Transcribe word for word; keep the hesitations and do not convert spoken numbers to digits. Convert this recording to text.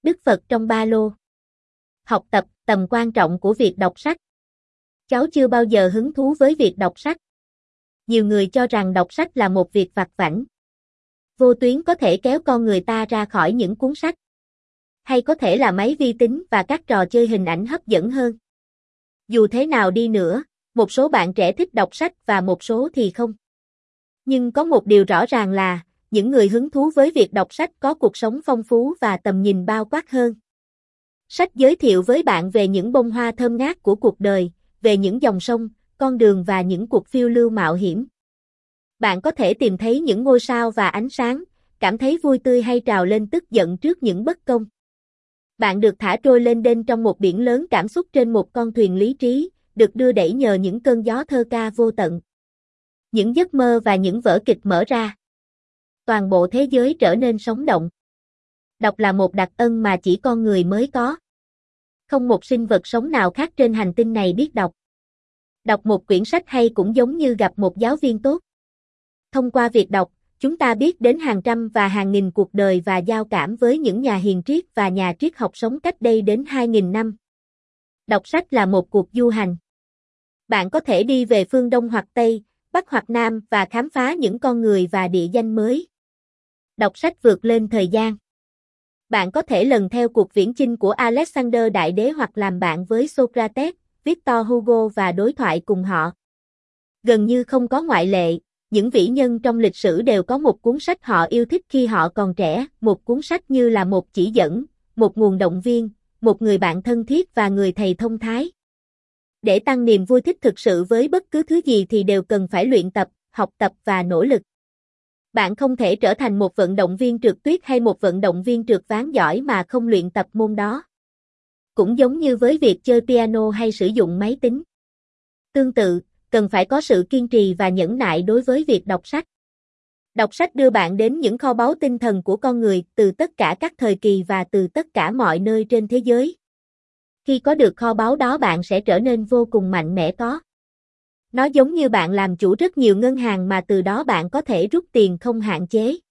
Đức Phật trong ba lô. Học tập, tầm quan trọng của việc đọc sách. Cháu chưa bao giờ hứng thú với việc đọc sách. Nhiều người cho rằng đọc sách là một việc vặt vãnh. Vô tuyến có thể kéo con người ta ra khỏi những cuốn sách. Hay có thể là máy vi tính và các trò chơi hình ảnh hấp dẫn hơn. Dù thế nào đi nữa, một số bạn trẻ thích đọc sách và một số thì không. Nhưng có một điều rõ ràng là, những người hứng thú với việc đọc sách có cuộc sống phong phú và tầm nhìn bao quát hơn. Sách giới thiệu với bạn về những bông hoa thơm ngát của cuộc đời, về những dòng sông, con đường và những cuộc phiêu lưu mạo hiểm. Bạn có thể tìm thấy những ngôi sao và ánh sáng, cảm thấy vui tươi hay trào lên tức giận trước những bất công. Bạn được thả trôi lên đên trong một biển lớn cảm xúc trên một con thuyền lý trí, được đưa đẩy nhờ những cơn gió thơ ca vô tận. Những giấc mơ và những vở kịch mở ra. Toàn bộ thế giới trở nên sống động. Đọc là một đặc ân mà chỉ con người mới có. Không một sinh vật sống nào khác trên hành tinh này biết đọc. Đọc một quyển sách hay cũng giống như gặp một giáo viên tốt. Thông qua việc đọc, chúng ta biết đến hàng trăm và hàng nghìn cuộc đời và giao cảm với những nhà hiền triết và nhà triết học sống cách đây đến hai nghìn năm. Đọc sách là một cuộc du hành. Bạn có thể đi về phương Đông hoặc Tây, Bắc hoặc Nam và khám phá những con người và địa danh mới. Đọc sách vượt lên thời gian. Bạn có thể lần theo cuộc viễn chinh của Alexander Đại Đế hoặc làm bạn với Socrates, Victor Hugo và đối thoại cùng họ. Gần như không có ngoại lệ, những vĩ nhân trong lịch sử đều có một cuốn sách họ yêu thích khi họ còn trẻ, một cuốn sách như là một chỉ dẫn, một nguồn động viên, một người bạn thân thiết và người thầy thông thái. Để tăng niềm vui thích thực sự với bất cứ thứ gì thì đều cần phải luyện tập, học tập và nỗ lực. Bạn không thể trở thành một vận động viên trượt tuyết hay một vận động viên trượt ván giỏi mà không luyện tập môn đó. Cũng giống như với việc chơi piano hay sử dụng máy tính. Tương tự, cần phải có sự kiên trì và nhẫn nại đối với việc đọc sách. Đọc sách đưa bạn đến những kho báu tinh thần của con người từ tất cả các thời kỳ và từ tất cả mọi nơi trên thế giới. Khi có được kho báu đó bạn sẽ trở nên vô cùng mạnh mẽ có. Nó giống như bạn làm chủ rất nhiều ngân hàng mà từ đó bạn có thể rút tiền không hạn chế.